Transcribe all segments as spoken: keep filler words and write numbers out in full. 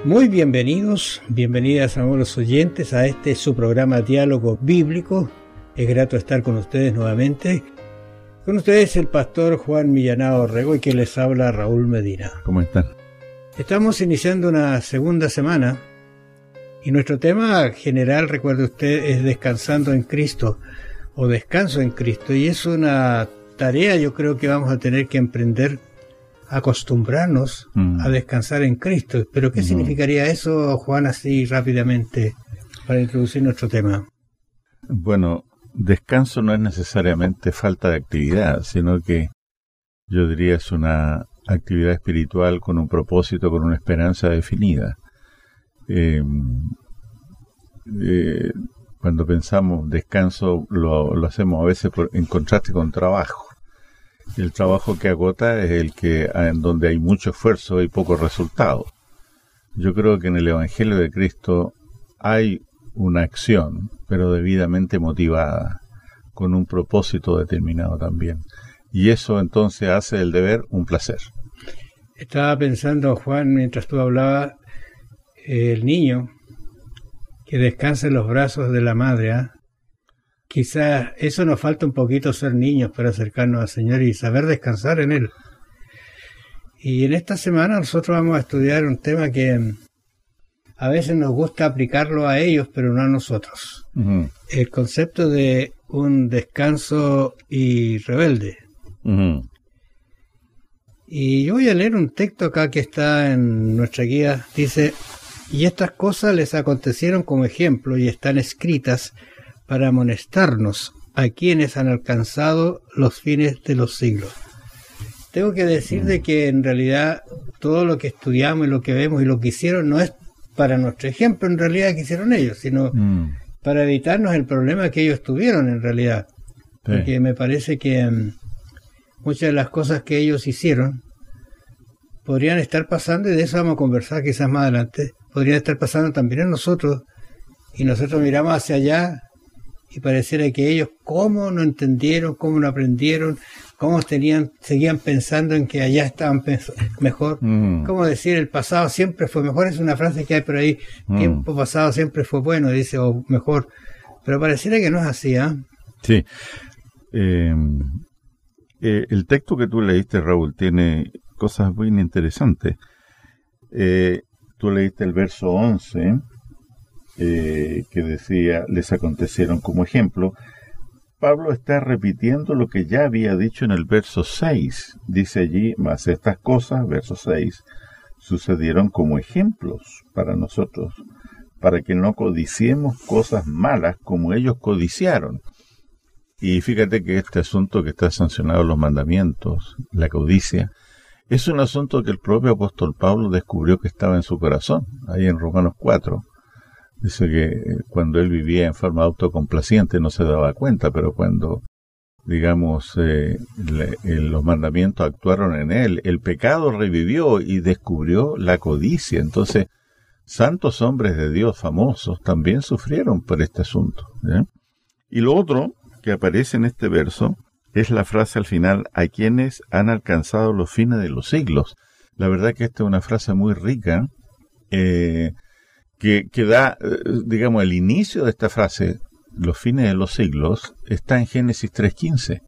Muy bienvenidos, bienvenidas a los oyentes a este su programa Diálogo Bíblico. Es grato estar con ustedes nuevamente. Con ustedes el pastor Juan Millanao Orrego y que les habla Raúl Medina. ¿Cómo están? Estamos iniciando una segunda semana y nuestro tema general, recuerde usted, es descansando en Cristo o descanso en Cristo, y es una tarea yo creo que vamos a tener que emprender, acostumbrarnos mm. a descansar en Cristo. Pero ¿qué mm. significaría eso, Juan, así rápidamente para introducir nuestro tema? Bueno, descanso no es necesariamente falta de actividad, sino que yo diría es una actividad espiritual con un propósito, con una esperanza definida. Eh, eh, cuando pensamos descanso lo, lo hacemos a veces por, en contraste con trabajo. El trabajo que agota es el que en donde hay mucho esfuerzo y poco resultado. Yo creo que en el Evangelio de Cristo hay una acción, pero debidamente motivada, con un propósito determinado también. Y eso entonces hace del deber un placer. Estaba pensando, Juan, mientras tú hablabas, el niño que descansa en los brazos de la madre, ¿eh? Quizás eso nos falta un poquito, ser niños para acercarnos al Señor y saber descansar en Él. Y en esta semana nosotros vamos a estudiar un tema que a veces nos gusta aplicarlo a ellos, pero no a nosotros. Uh-huh. El concepto de un descanso y rebelde. Uh-huh. Y yo voy a leer un texto acá que está en nuestra guía. Dice: y estas cosas les acontecieron como ejemplo y están escritas para amonestarnos a quienes han alcanzado los fines de los siglos. Tengo que decir de que en realidad todo lo que estudiamos y lo que vemos y lo que hicieron no es para nuestro ejemplo en realidad que hicieron ellos, sino mm. para evitarnos el problema que ellos tuvieron en realidad. Sí. Porque me parece que um, muchas de las cosas que ellos hicieron podrían estar pasando, y de eso vamos a conversar quizás más adelante, podrían estar pasando también en nosotros, y nosotros miramos hacia allá y pareciera que ellos cómo no entendieron, cómo no aprendieron, cómo tenían, seguían pensando en que allá estaban mejor. Mm. Cómo decir el pasado siempre fue mejor, es una frase que hay por ahí, mm. tiempo pasado siempre fue bueno, dice, o mejor, pero pareciera que no es así, ¿eh? Sí. Eh, eh, el texto que tú leíste, Raúl, tiene cosas muy interesantes. Eh, tú leíste el verso once, Eh, que decía, les acontecieron como ejemplo. Pablo está repitiendo lo que ya había dicho en el verso seis. Dice allí, mas estas cosas, verso seis, sucedieron como ejemplos para nosotros, para que no codiciemos cosas malas como ellos codiciaron. Y fíjate que este asunto que está sancionado en los mandamientos, la codicia, es un asunto que el propio apóstol Pablo descubrió que estaba en su corazón, ahí en Romanos cuatro. Dice que cuando él vivía en forma autocomplaciente no se daba cuenta, pero cuando, digamos, eh, le, eh, los mandamientos actuaron en él, el pecado revivió y descubrió la codicia. Entonces, santos hombres de Dios famosos también sufrieron por este asunto, ¿eh? Y lo otro que aparece en este verso es la frase al final, a quienes han alcanzado los fines de los siglos. La verdad que esta es una frase muy rica, eh, Que, que da, digamos, el inicio de esta frase, los fines de los siglos, está en Génesis tres quince.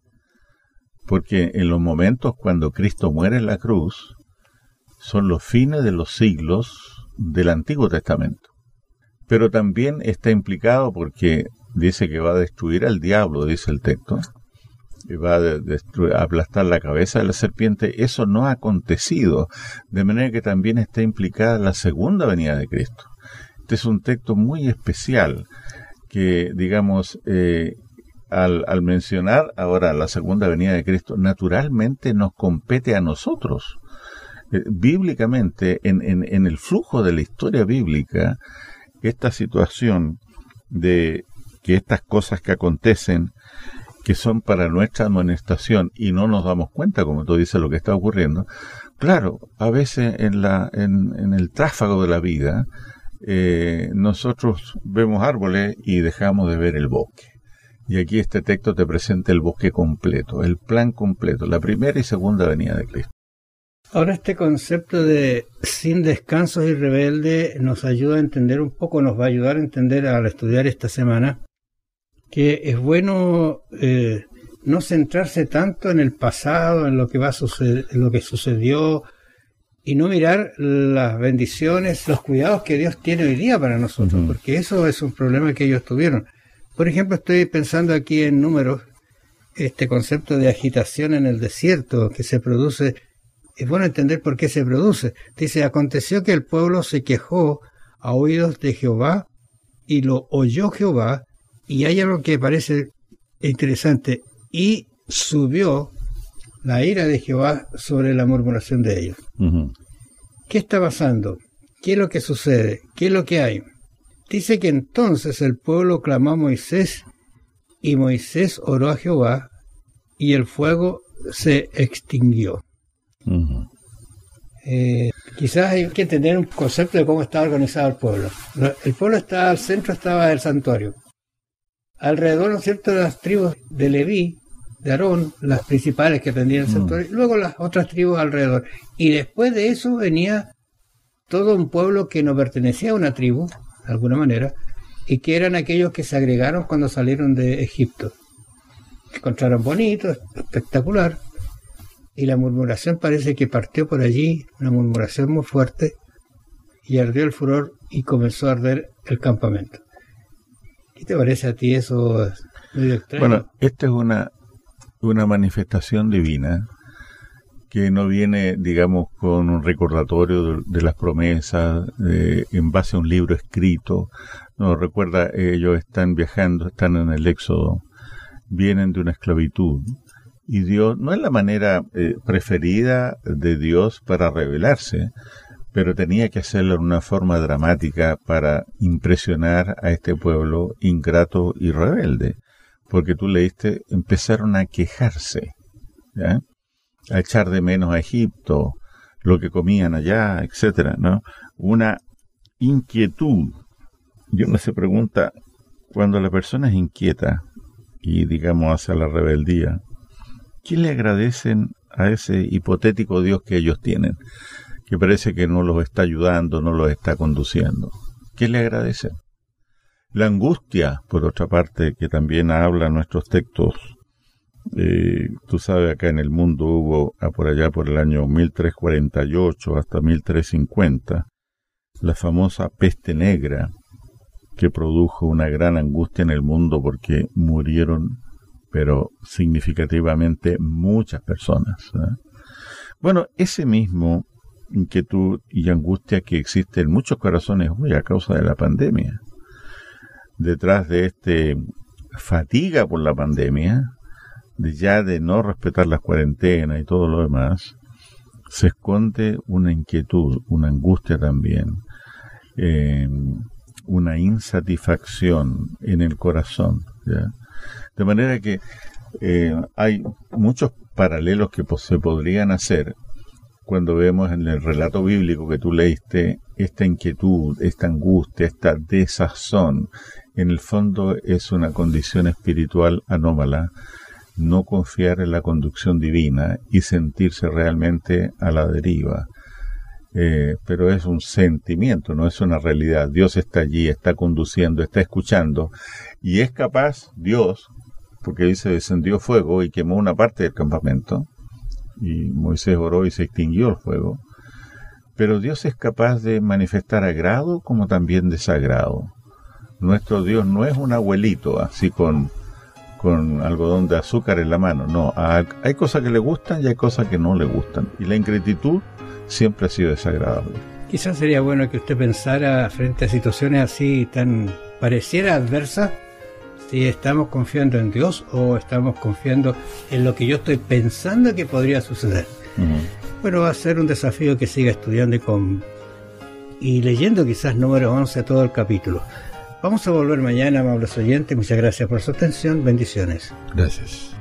Porque en los momentos cuando Cristo muere en la cruz, son los fines de los siglos del Antiguo Testamento. Pero también está implicado porque dice que va a destruir al diablo, dice el texto, y va a, destruir, a aplastar la cabeza de la serpiente. Eso no ha acontecido, de manera que también está implicada la segunda venida de Cristo. Este es un texto muy especial que, digamos, eh, al, al mencionar ahora la segunda venida de Cristo, naturalmente nos compete a nosotros. Eh, bíblicamente, en, en, en el flujo de la historia bíblica, esta situación de que estas cosas que acontecen, que son para nuestra amonestación y no nos damos cuenta, como tú dices, lo que está ocurriendo, claro, a veces en, la, en, en el tráfago de la vida, Eh, nosotros vemos árboles y dejamos de ver el bosque. Y aquí este texto te presenta el bosque completo, el plan completo, la primera y segunda venida de Cristo. Ahora este concepto de sin descansos y rebelde nos ayuda a entender un poco, nos va a ayudar a entender al estudiar esta semana, que es bueno eh, no centrarse tanto en el pasado, en lo que va a suceder, en lo que sucedió, y no mirar las bendiciones, los cuidados que Dios tiene hoy día para nosotros, uh-huh. porque eso es un problema que ellos tuvieron. Por ejemplo, estoy pensando aquí en números, este concepto de agitación en el desierto que se produce. Es bueno entender por qué se produce. Dice, aconteció que el pueblo se quejó a oídos de Jehová y lo oyó Jehová, y hay algo que parece interesante, y subió la ira de Jehová sobre la murmuración de ellos. Uh-huh. ¿Qué está pasando? ¿Qué es lo que sucede? ¿Qué es lo que hay? Dice que entonces el pueblo clamó a Moisés, y Moisés oró a Jehová, y el fuego se extinguió. Uh-huh. Eh, quizás hay que entender un concepto de cómo estaba organizado el pueblo. El pueblo estaba al centro, estaba el santuario. Alrededor, ¿no es cierto?, de las tribus de Leví, de Aarón, las principales que atendían el santuario, uh-huh. luego las otras tribus alrededor. Y después de eso venía todo un pueblo que no pertenecía a una tribu, de alguna manera, y que eran aquellos que se agregaron cuando salieron de Egipto. Se encontraron bonitos, espectacular. Y la murmuración parece que partió por allí, una murmuración muy fuerte, y ardió el furor y comenzó a arder el campamento. ¿Qué te parece a ti eso? Medio extraño. Bueno, esta es una, una manifestación divina que no viene, digamos, con un recordatorio de, de las promesas, eh, en base a un libro escrito. No, recuerda, ellos están viajando, están en el Éxodo, vienen de una esclavitud. Y Dios no es la manera eh, preferida de Dios para revelarse, pero tenía que hacerlo en una forma dramática para impresionar a este pueblo ingrato y rebelde. Porque tú leíste, empezaron a quejarse, ¿ya?, a echar de menos a Egipto, lo que comían allá, etcétera, ¿no? Una inquietud. Y uno se pregunta, cuando la persona es inquieta y, digamos, hace la rebeldía, ¿qué le agradecen a ese hipotético Dios que ellos tienen? Que parece que no los está ayudando, no los está conduciendo. ¿Qué le agradecen? La angustia, por otra parte, que también habla en nuestros textos. Eh, tú sabes, acá en el mundo hubo, a por allá por el año mil trescientos cuarenta y ocho hasta mil trescientos cincuenta, la famosa peste negra, que produjo una gran angustia en el mundo porque murieron, pero significativamente, muchas personas, ¿eh? Bueno, ese mismo inquietud y angustia que existe en muchos corazones hoy a causa de la pandemia. Detrás de este fatiga por la pandemia, de ya de no respetar las cuarentenas y todo lo demás, se esconde una inquietud, una angustia también, eh, una insatisfacción en el corazón, ¿ya? De manera que eh, hay muchos paralelos que se podrían hacer cuando vemos en el relato bíblico que tú leíste esta inquietud, esta angustia, esta desazón. En el fondo es una condición espiritual anómala, no confiar en la conducción divina y sentirse realmente a la deriva. Eh, pero es un sentimiento, no es una realidad. Dios está allí, está conduciendo, está escuchando, y es capaz, Dios, porque dice, descendió fuego y quemó una parte del campamento, y Moisés oró y se extinguió el fuego, pero Dios es capaz de manifestar agrado como también desagrado. Nuestro Dios no es un abuelito así con, con algodón de azúcar en la mano, no, hay cosas que le gustan y hay cosas que no le gustan, y la ingratitud siempre ha sido desagradable. Quizás sería bueno que usted pensara frente a situaciones así tan pareciera adversas, si estamos confiando en Dios o estamos confiando en lo que yo estoy pensando que podría suceder. Uh-huh. Bueno, va a ser un desafío que siga estudiando y, con, y leyendo quizás número once todo el capítulo. Vamos a volver mañana, amables oyentes. Muchas gracias por su atención. Bendiciones. Gracias.